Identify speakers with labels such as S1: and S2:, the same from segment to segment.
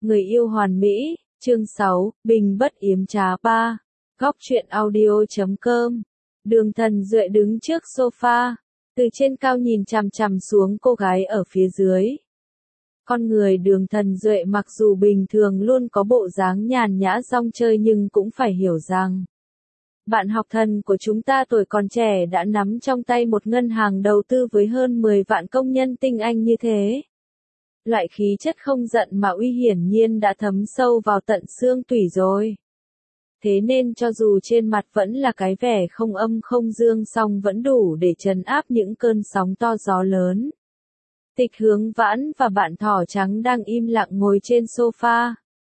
S1: Người yêu hoàn mỹ, chương 6, Bình bất yếm trá 3. Góc truyện audio.com. Đường Thần Duệ đứng trước sofa, từ trên cao nhìn chằm chằm xuống cô gái ở phía dưới. Con người Đường Thần Duệ mặc dù bình thường luôn có bộ dáng nhàn nhã rong chơi nhưng cũng phải hiểu rằng bạn học thần của chúng ta tuổi còn trẻ đã nắm trong tay một ngân hàng đầu tư với hơn 10 vạn công nhân tinh anh như thế. Loại khí chất không giận mà uy hiển nhiên đã thấm sâu vào tận xương tủy rồi. Thế nên cho dù trên mặt vẫn là cái vẻ không âm không dương song vẫn đủ để trấn áp những cơn sóng to gió lớn. Tịch Hướng Vãn và bạn thỏ trắng đang im lặng ngồi trên sofa.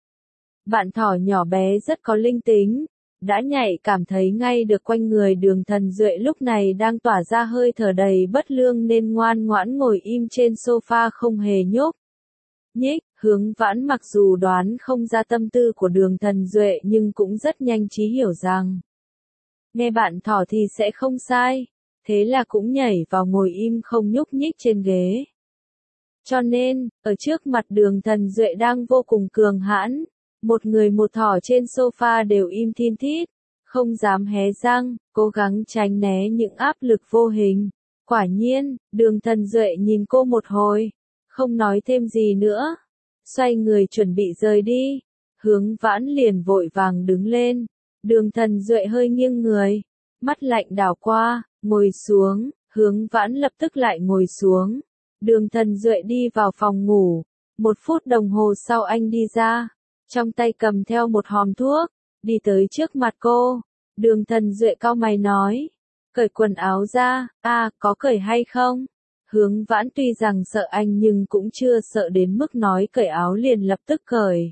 S1: Bạn thỏ nhỏ bé rất có linh tính, đã nhạy cảm thấy ngay được quanh người Đường Thần Duệ lúc này đang tỏa ra hơi thở đầy bất lương nên ngoan ngoãn ngồi im trên sofa không hề nhúc nhích. Hướng Vãn mặc dù đoán không ra tâm tư của Đường Thần Duệ nhưng cũng rất nhanh trí hiểu rằng nghe bạn thỏ thì sẽ không sai, thế là cũng nhảy vào ngồi im không nhúc nhích trên ghế. Cho nên, ở trước mặt Đường Thần Duệ đang vô cùng cường hãn, một người một thỏ trên sofa đều im thin thít, không dám hé răng, cố gắng tránh né những áp lực vô hình. Quả nhiên, Đường Thần Duệ nhìn cô một hồi, không nói thêm gì nữa, xoay người chuẩn bị rời đi. Hướng Vãn liền vội vàng đứng lên, Đường Thần Duệ hơi nghiêng người, mắt lạnh đảo qua, ngồi xuống. Hướng Vãn lập tức lại ngồi xuống. Đường Thần Duệ đi vào phòng ngủ, 1 phút đồng hồ sau anh đi ra, trong tay cầm theo một hòm thuốc, đi tới trước mặt cô. Đường Thần Duệ cau mày nói, cởi quần áo ra, có cởi hay không? Hướng Vãn tuy rằng sợ anh nhưng cũng chưa sợ đến mức nói cởi áo liền lập tức cởi.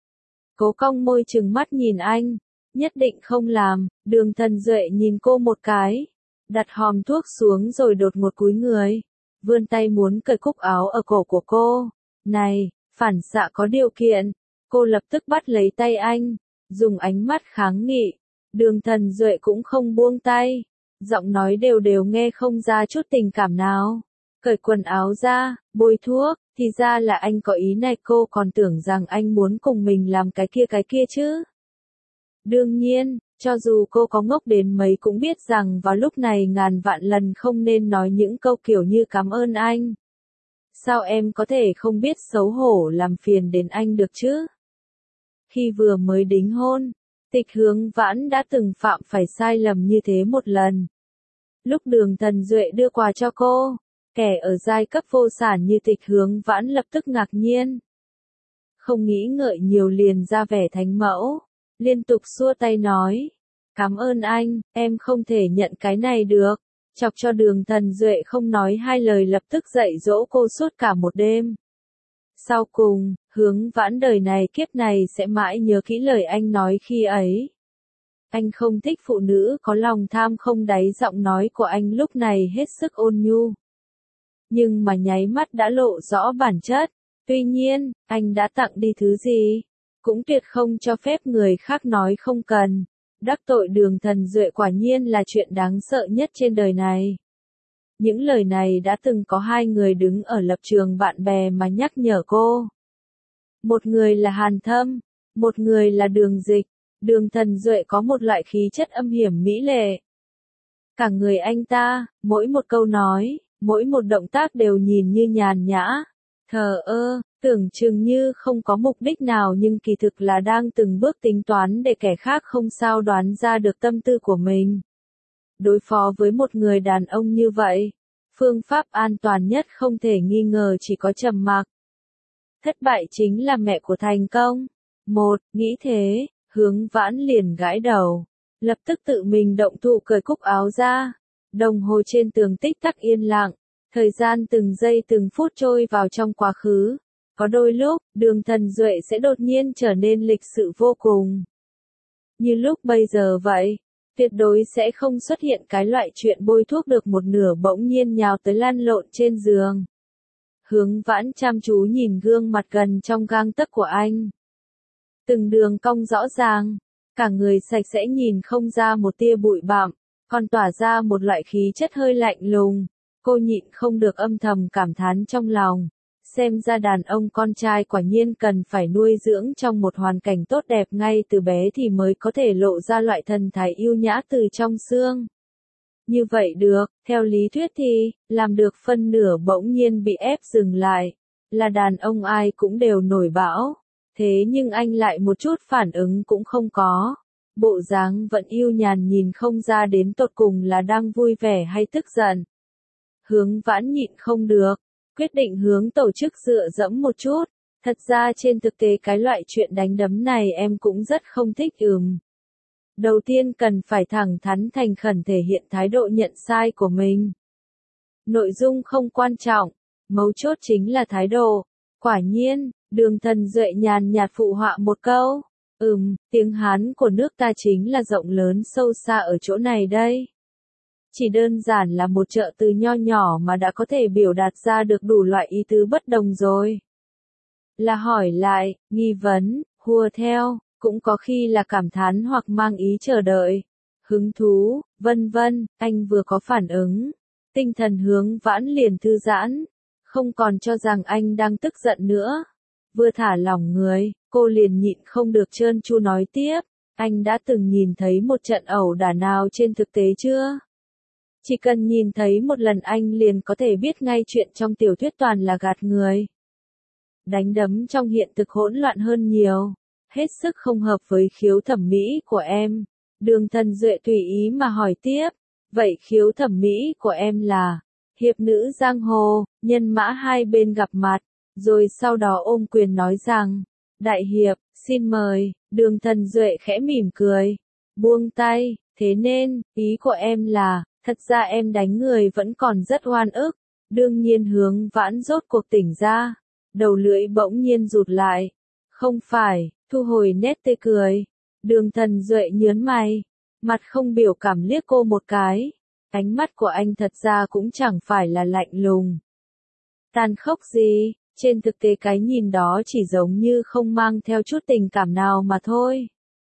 S1: Cố cong môi trừng mắt nhìn anh, nhất định không làm. Đường Thần Duệ nhìn cô một cái, đặt hòm thuốc xuống rồi đột ngột cúi người, vươn tay muốn cởi cúc áo ở cổ của cô. Này, phản xạ có điều kiện. Cô lập tức bắt lấy tay anh, dùng ánh mắt kháng nghị. Đường Thần Duệ cũng không buông tay, giọng nói đều đều nghe không ra chút tình cảm nào. Cởi quần áo ra, bôi thuốc, thì ra là anh có ý này, cô còn tưởng rằng anh muốn cùng mình làm cái kia chứ. Đương nhiên, cho dù cô có ngốc đến mấy cũng biết rằng vào lúc này ngàn vạn lần không nên nói những câu kiểu như cảm ơn anh. Sao em có thể không biết xấu hổ làm phiền đến anh được chứ? Khi vừa mới đính hôn, Tịch Hướng Vãn đã từng phạm phải sai lầm như thế một lần. Lúc Đường Thần Duệ đưa quà cho cô, kẻ ở giai cấp vô sản như Tịch Hướng Vãn lập tức ngạc nhiên. Không nghĩ ngợi nhiều liền ra vẻ thánh mẫu, liên tục xua tay nói, cảm ơn anh, em không thể nhận cái này được. Chọc cho Đường Thần Duệ không nói hai lời lập tức dạy dỗ cô suốt cả một đêm. Sau cùng, Hướng Vãn đời này kiếp này sẽ mãi nhớ kỹ lời anh nói khi ấy. Anh không thích phụ nữ có lòng tham không đáy. Giọng nói của anh lúc này hết sức ôn nhu, nhưng mà nháy mắt đã lộ rõ bản chất. Tuy nhiên, anh đã tặng đi thứ gì, cũng tuyệt không cho phép người khác nói không cần. Đắc tội Đường Thần Duệ quả nhiên là chuyện đáng sợ nhất trên đời này. Những lời này đã từng có 2 người đứng ở lập trường bạn bè mà nhắc nhở cô. Một người là Hàn Thâm, một người là Đường Dịch. Đường Thần Duệ có một loại khí chất âm hiểm mỹ lệ. Cả người anh ta, mỗi một câu nói, mỗi một động tác đều nhìn như nhàn nhã, thờ ơ, tưởng chừng như không có mục đích nào nhưng kỳ thực là đang từng bước tính toán để kẻ khác không sao đoán ra được tâm tư của mình. Đối phó với một người đàn ông như vậy, phương pháp an toàn nhất không thể nghi ngờ chỉ có trầm mặc. Thất bại chính là mẹ của thành công. Nghĩ thế, Hướng Vãn liền gãi đầu, lập tức tự mình động thủ cởi cúc áo ra. Đồng hồ trên tường tích tắc yên lặng, thời gian từng giây từng phút trôi vào trong quá khứ. Có đôi lúc, Đường Thần Duệ sẽ đột nhiên trở nên lịch sự vô cùng. Như lúc bây giờ vậy, tuyệt đối sẽ không xuất hiện cái loại chuyện bôi thuốc được một nửa bỗng nhiên nhào tới lăn lộn trên giường. Hướng Vãn chăm chú nhìn gương mặt gần trong gang tấc của anh. Từng đường cong rõ ràng, cả người sạch sẽ nhìn không ra một tia bụi bặm, còn tỏa ra một loại khí chất hơi lạnh lùng. Cô nhịn không được âm thầm cảm thán trong lòng. Xem ra đàn ông con trai quả nhiên cần phải nuôi dưỡng trong một hoàn cảnh tốt đẹp ngay từ bé thì mới có thể lộ ra loại thần thái yêu nhã từ trong xương. Như vậy được, theo lý thuyết thì, làm được phân nửa bỗng nhiên bị ép dừng lại. Là đàn ông ai cũng đều nổi bão. Thế nhưng anh lại một chút phản ứng cũng không có. Bộ dáng vẫn yêu nhàn nhìn không ra đến tột cùng là đang vui vẻ hay tức giận. Hướng Vãn nhịn không được, quyết định hướng tổ chức dựa dẫm một chút. Thật ra trên thực tế cái loại chuyện đánh đấm này em cũng rất không thích. Đầu tiên cần phải thẳng thắn thành khẩn thể hiện thái độ nhận sai của mình. Nội dung không quan trọng, mấu chốt chính là thái độ. Quả nhiên, Đường Thần Duệ nhàn nhạt phụ họa một câu. Tiếng Hán của nước ta chính là rộng lớn sâu xa ở chỗ này đây. Chỉ đơn giản là một trợ từ nho nhỏ mà đã có thể biểu đạt ra được đủ loại ý tứ bất đồng rồi. Là hỏi lại, nghi vấn, hùa theo, cũng có khi là cảm thán hoặc mang ý chờ đợi, hứng thú, vân vân. Anh vừa có phản ứng, tinh thần Hướng Vãn liền thư giãn, không còn cho rằng anh đang tức giận nữa. Vừa thả lỏng người, cô liền nhịn không được trơn tru nói tiếp, anh đã từng nhìn thấy một trận ẩu đả nào trên thực tế chưa? Chỉ cần nhìn thấy một lần anh liền có thể biết ngay chuyện trong tiểu thuyết toàn là gạt người. Đánh đấm trong hiện thực hỗn loạn hơn nhiều, hết sức không hợp với khiếu thẩm mỹ của em. Đường Thần Duệ tùy ý mà hỏi tiếp, vậy khiếu thẩm mỹ của em là hiệp nữ giang hồ, nhân mã hai bên gặp mặt, rồi sau đó ôm quyền nói rằng, đại hiệp, xin mời. Đường Thần Duệ khẽ mỉm cười, buông tay, thế nên, ý của em là, thật ra em đánh người vẫn còn rất oan ức. Đương nhiên Hướng Vãn rốt cuộc tỉnh ra, đầu lưỡi bỗng nhiên rụt lại. Không phải, thu hồi nét tươi cười. Đường Thần Duệ nhớn mày, mặt không biểu cảm liếc cô một cái. Ánh mắt của anh thật ra cũng chẳng phải là lạnh lùng, tàn khốc gì, trên thực tế cái nhìn đó chỉ giống như không mang theo chút tình cảm nào mà thôi.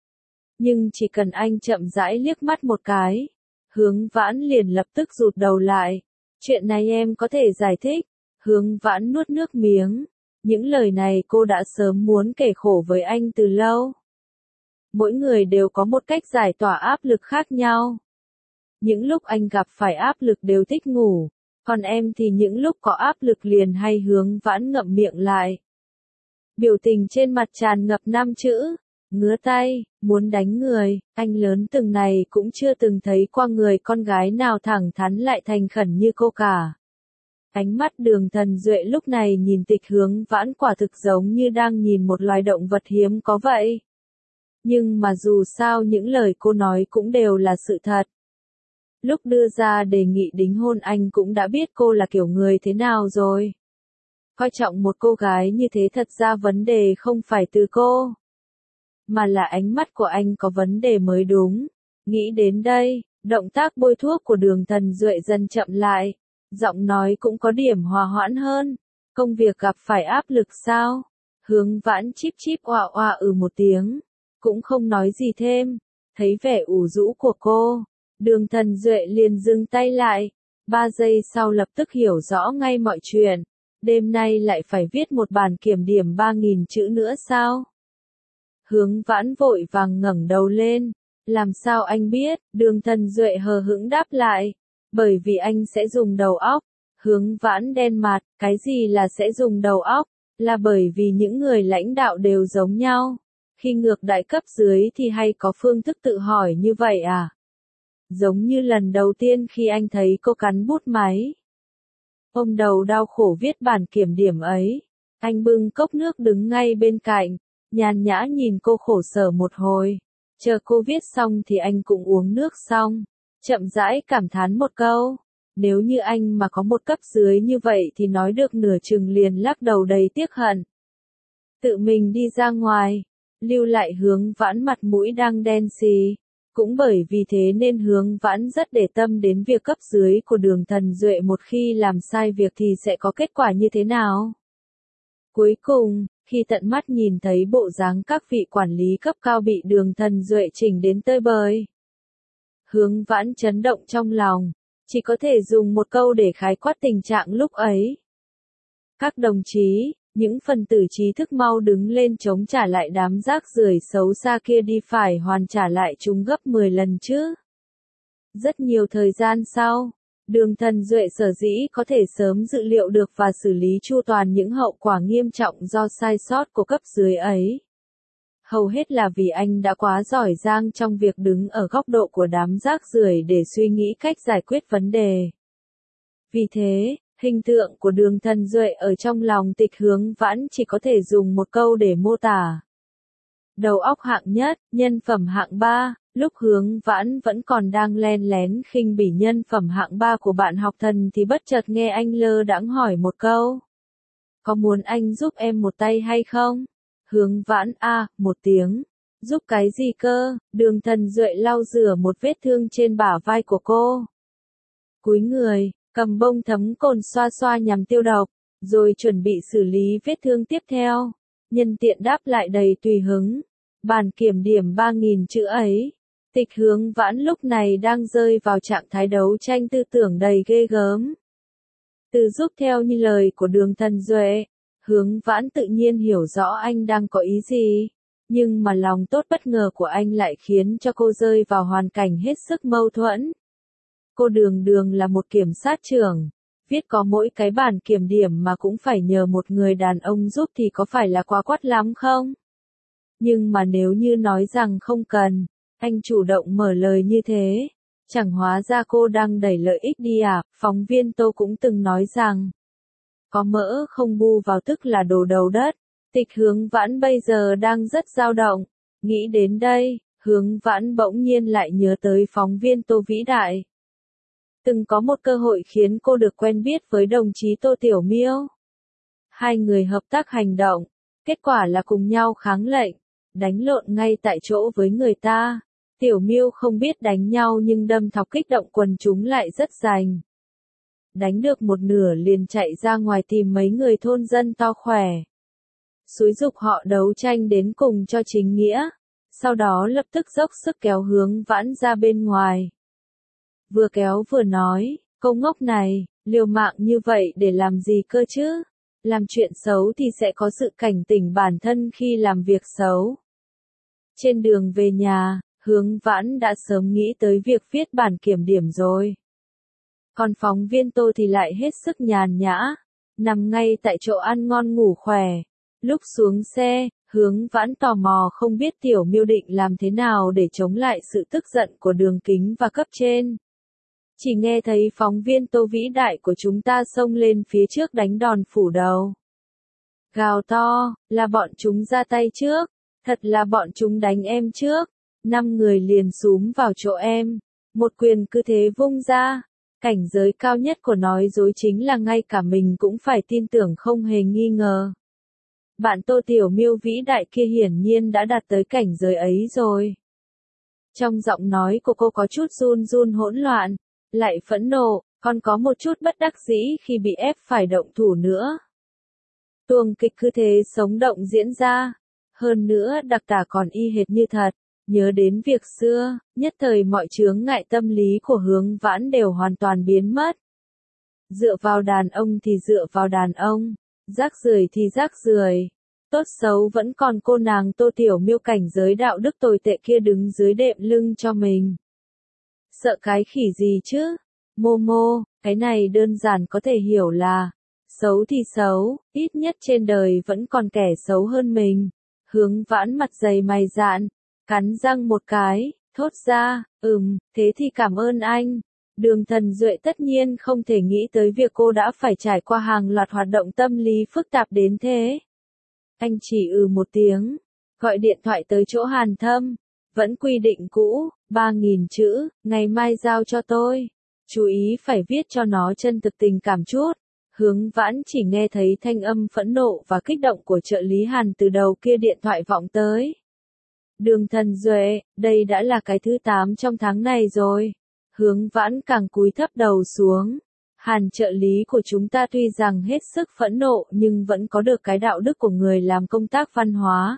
S1: Nhưng chỉ cần anh chậm rãi liếc mắt một cái, Hướng Vãn liền lập tức rụt đầu lại. Chuyện này em có thể giải thích. Hướng Vãn nuốt nước miếng. Những lời này cô đã sớm muốn kể khổ với anh từ lâu. Mỗi người đều có một cách giải tỏa áp lực khác nhau. Những lúc anh gặp phải áp lực đều thích ngủ, còn em thì những lúc có áp lực liền hay. Hướng Vãn ngậm miệng lại. Biểu tình trên mặt tràn ngập 5 chữ. Ngứa tay, muốn đánh người. Anh lớn từng này cũng chưa từng thấy qua người con gái nào thẳng thắn lại thành khẩn như cô cả. Ánh mắt Đường Thần Duệ lúc này nhìn Tịch Hướng Vãn quả thực giống như đang nhìn một loài động vật hiếm có vậy. Nhưng mà dù sao những lời cô nói cũng đều là sự thật. Lúc đưa ra đề nghị đính hôn anh cũng đã biết cô là kiểu người thế nào rồi. Coi trọng một cô gái như thế thật ra vấn đề không phải từ cô, mà là ánh mắt của anh có vấn đề mới đúng. Nghĩ đến đây, động tác bôi thuốc của Đường Thần Duệ dần chậm lại, giọng nói cũng có điểm hòa hoãn hơn. Công việc gặp phải áp lực sao? Hướng Vãn chíp chíp oa oa một tiếng, cũng không nói gì thêm. Thấy vẻ ủ rũ của cô, Đường Thần Duệ liền dừng tay lại. 3 giây sau lập tức hiểu rõ ngay mọi chuyện. Đêm nay lại phải viết một bản kiểm điểm 3.000 chữ nữa sao? Hướng Vãn vội vàng ngẩng đầu lên. Làm sao anh biết? Đường Thần Duệ hờ hững đáp lại. Bởi vì anh sẽ dùng đầu óc. Hướng Vãn đen mặt, cái gì là sẽ dùng đầu óc? Là bởi vì những người lãnh đạo đều giống nhau. Khi ngược đại cấp dưới thì hay có phương thức tự hỏi như vậy à? Giống như lần đầu tiên khi anh thấy cô cắn bút máy. Ôm đầu đau khổ viết bản kiểm điểm ấy. Anh bưng cốc nước đứng ngay bên cạnh, nhàn nhã nhìn cô khổ sở một hồi. Chờ cô viết xong thì anh cũng uống nước xong. Chậm rãi cảm thán một câu. Nếu như anh mà có một cấp dưới như vậy thì nói được nửa chừng liền lắc đầu đầy tiếc hận. Tự mình đi ra ngoài, lưu lại Hướng Vãn mặt mũi đang đen xì. Cũng bởi vì thế nên Hướng Vãn rất để tâm đến việc cấp dưới của Đường Thần Duệ một khi làm sai việc thì sẽ có kết quả như thế nào. Cuối cùng, khi tận mắt nhìn thấy bộ dáng các vị quản lý cấp cao bị Đường Thần Duệ chỉnh đến tơi bời, Hướng Vãn chấn động trong lòng, chỉ có thể dùng một câu để khái quát tình trạng lúc ấy. Các đồng chí, những phần tử trí thức mau đứng lên chống trả lại đám rác rưởi xấu xa kia đi, phải hoàn trả lại chúng gấp 10 lần chứ. Rất nhiều thời gian sau, Đường Thần Duệ sở dĩ có thể sớm dự liệu được và xử lý chu toàn những hậu quả nghiêm trọng do sai sót của cấp dưới ấy. Hầu hết là vì anh đã quá giỏi giang trong việc đứng ở góc độ của đám rác rưởi để suy nghĩ cách giải quyết vấn đề. Vì thế, hình tượng của Đường Thần Duệ ở trong lòng Tịch Hướng Vãn chỉ có thể dùng một câu để mô tả. Đầu óc hạng nhất, nhân phẩm hạng ba. Lúc Hướng Vãn vẫn còn đang len lén khinh bỉ nhân phẩm hạng ba của bạn học thần thì bất chợt nghe anh lơ đãng hỏi một câu. Có muốn anh giúp em một tay hay không? Hướng Vãn một tiếng. Giúp cái gì cơ? Đường Thần Duệ lau rửa một vết thương trên bả vai của cô. Cúi người, cầm bông thấm cồn xoa xoa nhằm tiêu độc, rồi chuẩn bị xử lý vết thương tiếp theo. Nhân tiện đáp lại đầy tùy hứng. Bản kiểm điểm 3.000 chữ ấy. Tịch Hướng Vãn lúc này đang rơi vào trạng thái đấu tranh tư tưởng đầy ghê gớm. Từ giúp theo như lời của Đường Thần Duệ, Hướng Vãn tự nhiên hiểu rõ anh đang có ý gì, nhưng mà lòng tốt bất ngờ của anh lại khiến cho cô rơi vào hoàn cảnh hết sức mâu thuẫn. Cô Đường Đường là một kiểm sát trưởng, viết có mỗi cái bản kiểm điểm mà cũng phải nhờ một người đàn ông giúp thì có phải là quá quắt lắm không? Nhưng mà nếu như nói rằng không cần, anh chủ động mở lời như thế, chẳng hóa ra cô đang đẩy lợi ích đi à? Phóng viên Tô cũng từng nói rằng, có mỡ không bu vào tức là đồ đầu đất. Tịch Hướng Vãn bây giờ đang rất dao động. Nghĩ đến đây, Hướng Vãn bỗng nhiên lại nhớ tới phóng viên Tô vĩ đại. Từng có một cơ hội khiến cô được quen biết với đồng chí Tô Tiểu Miêu. Hai người hợp tác hành động, kết quả là cùng nhau kháng lệnh, đánh lộn ngay tại chỗ với người ta. Tiểu Miêu không biết đánh nhau nhưng đâm thọc kích động quần chúng lại rất rành. Đánh được một nửa liền chạy ra ngoài tìm mấy người thôn dân to khỏe. Xúi giục họ đấu tranh đến cùng cho chính nghĩa. Sau đó lập tức dốc sức kéo Hướng Vãn ra bên ngoài. Vừa kéo vừa nói, cô ngốc này, liều mạng như vậy để làm gì cơ chứ? Làm chuyện xấu thì sẽ có sự cảnh tỉnh bản thân khi làm việc xấu. Trên đường về nhà, Hướng Vãn đã sớm nghĩ tới việc viết bản kiểm điểm rồi. Còn phóng viên Tô thì lại hết sức nhàn nhã, nằm ngay tại chỗ ăn ngon ngủ khỏe. Lúc xuống xe, Hướng Vãn tò mò không biết Tiểu Miêu định làm thế nào để chống lại sự tức giận của Đường Kính và cấp trên. Chỉ nghe thấy phóng viên Tô vĩ đại của chúng ta xông lên phía trước đánh đòn phủ đầu. Gào to, là bọn chúng ra tay trước, thật là bọn chúng đánh em trước. 5 người liền xúm vào chỗ em, một quyền cứ thế vung ra. Cảnh giới cao nhất của nói dối chính là ngay cả mình cũng phải tin tưởng không hề nghi ngờ. Bạn Tô Tiểu Miêu vĩ đại kia hiển nhiên đã đạt tới cảnh giới ấy rồi. Trong giọng nói của cô có chút run run hỗn loạn, lại phẫn nộ, còn có một chút bất đắc dĩ khi bị ép phải động thủ nữa. Tuồng kịch cứ thế sống động diễn ra, hơn nữa đặc tả còn y hệt như thật. Nhớ đến việc xưa, nhất thời mọi chướng ngại tâm lý của Hướng Vãn đều hoàn toàn biến mất. Dựa vào đàn ông thì dựa vào đàn ông, rác rưởi thì rác rưởi, tốt xấu vẫn còn cô nàng Tô Tiểu Miêu cảnh giới đạo đức tồi tệ kia đứng dưới đệm lưng cho mình. Sợ cái khỉ gì chứ? Momo, cái này đơn giản có thể hiểu là, xấu thì xấu, ít nhất trên đời vẫn còn kẻ xấu hơn mình. Hướng Vãn mặt dày mày dạn, cắn răng một cái, thốt ra, thế thì cảm ơn anh. Đường Thần Duệ tất nhiên không thể nghĩ tới việc cô đã phải trải qua hàng loạt hoạt động tâm lý phức tạp đến thế. Anh chỉ một tiếng, gọi điện thoại tới chỗ Hàn Thâm, vẫn quy định cũ, 3.000 chữ, ngày mai giao cho tôi. Chú ý phải viết cho nó chân thực tình cảm chút. Hướng Vãn chỉ nghe thấy thanh âm phẫn nộ và kích động của trợ lý Hàn từ đầu kia điện thoại vọng tới. Đường Thần Duệ, đây đã là cái thứ 8 trong tháng này rồi. Hướng Vãn càng cúi thấp đầu xuống. Hàn trợ lý của chúng ta tuy rằng hết sức phẫn nộ nhưng vẫn có được cái đạo đức của người làm công tác văn hóa.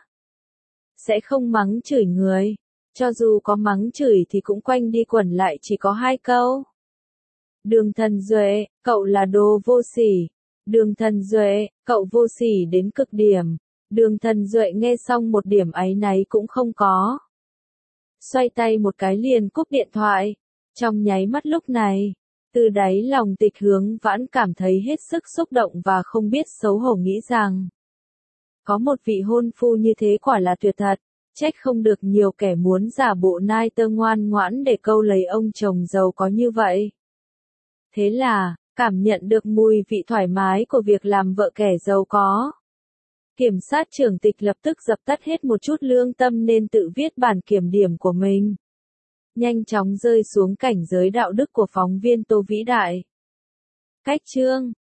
S1: Sẽ không mắng chửi người. Cho dù có mắng chửi thì cũng quanh đi quẩn lại chỉ có 2 câu. Đường Thần Duệ, cậu là đồ vô sỉ. Đường Thần Duệ, Cậu vô sỉ đến cực điểm. Đường Thần Duệ nghe xong một điểm áy náy cũng không có. Xoay tay một cái liền cúp điện thoại. Trong nháy mắt lúc này, từ đáy lòng Tịch Hướng Vãn cảm thấy hết sức xúc động và không biết xấu hổ nghĩ rằng có một vị hôn phu như thế quả là tuyệt thật, trách không được nhiều kẻ muốn giả bộ nai tơ ngoan ngoãn để câu lấy ông chồng giàu có như vậy. Thế là, cảm nhận được mùi vị thoải mái của việc làm vợ kẻ giàu có. Kiểm sát trưởng Tịch lập tức dập tắt hết một chút lương tâm nên tự viết bản kiểm điểm của mình. Nhanh chóng rơi xuống cảnh giới đạo đức của phóng viên Tô Vĩ Đại. Cách chương